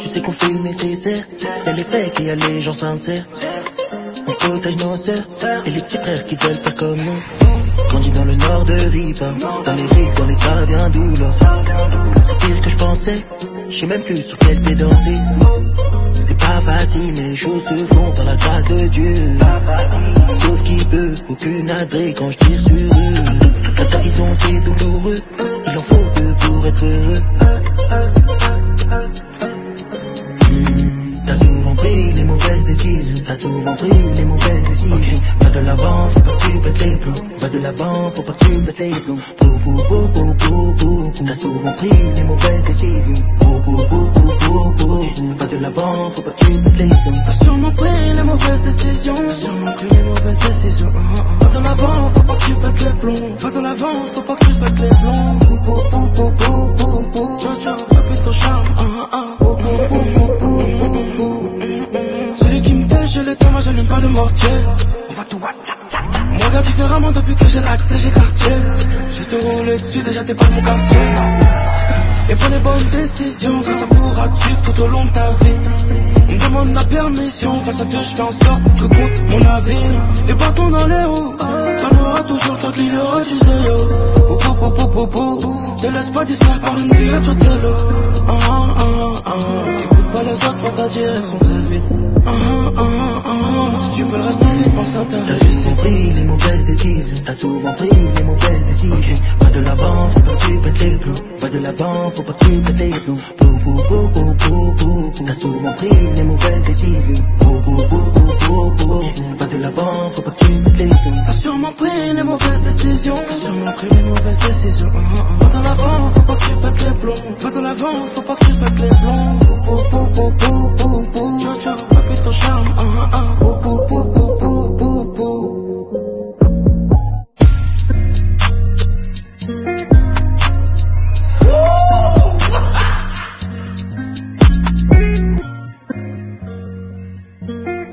sais qu'on fait le nécessaire. Y'a les fakes et y'a les gens sincères. On protège nos sœurs et les petits frères qui veulent faire comme nous. Grandi dans le nord de Riva, dans les rives, dans les saviens d'Oula. C'est pire que je pensais, je sais même plus sur quel pied danser. C'est pas facile, mais les choses se font par la grâce de Dieu. Sauf qui peut, aucune adresse quand je tire sur eux. La trahison c'est douloureux, il en faut peu pour être heureux. T'as souvent pris les mauvaises décisions, t'as souvent pris les mauvaises décisions. Va de l'avant, faut pas que tu pètes les plombs. Va de l'avant, faut pas que tu pètes les plombs. T'as souvent pris les mauvaises décisions. Va de l'avant, faut pas que tu pètes les plombs. T'as sûrement pris les mauvaises décisions. T'as sûrement pris les mauvaises décisions. Va de l'avant, faut pas que tu pètes les plombs. Va de l'avant, faut pas que tu pètes les plombs. Jojo, répète ton charme. Celui qui me tèche, je l'éteins, moi j'allume pas de mortier. On va tout on regarde différemment depuis que j'ai l'accès, j'ai quartier. Je te roule dessus, déjà t'es pas de mon quartier. Et prends les bonnes décisions, car ça pourra te suivre tout au long de ta vie. On me demande la permission, face à Dieu je fais en sorte que compte mon avis. Les bâtons dans les roues, ça n'aura toujours tant qu'il y aura du zéro. Te laisse pas distraire par une vie à tout télo. Écoute pas les autres, faut ta direction très vite. Si tu peux le rester vite, pense à ta vie. T'as souvent pris les mauvaises décisions, t'as souvent pris les mauvaises décisions. Va de l'avant, faut pas que tu pètes les plombs. Va de l'avant, faut pas que tu pètes les plombs. T'as souvent pris les mauvaises décisions. Va de l'avant, faut pas que tu pètes les plombs. T'as sûrement pris les mauvaises décisions. T'as sûrement pris les mauvaises décisions. Va de l'avant, faut pas que tu pètes les plombs. Va de l'avant, faut pas que tu pètes les plombs. Jojo, répète ton charme.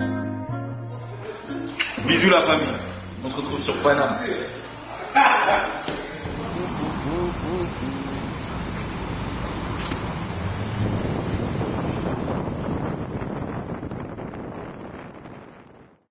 Bisous la famille, on se retrouve sur Paname.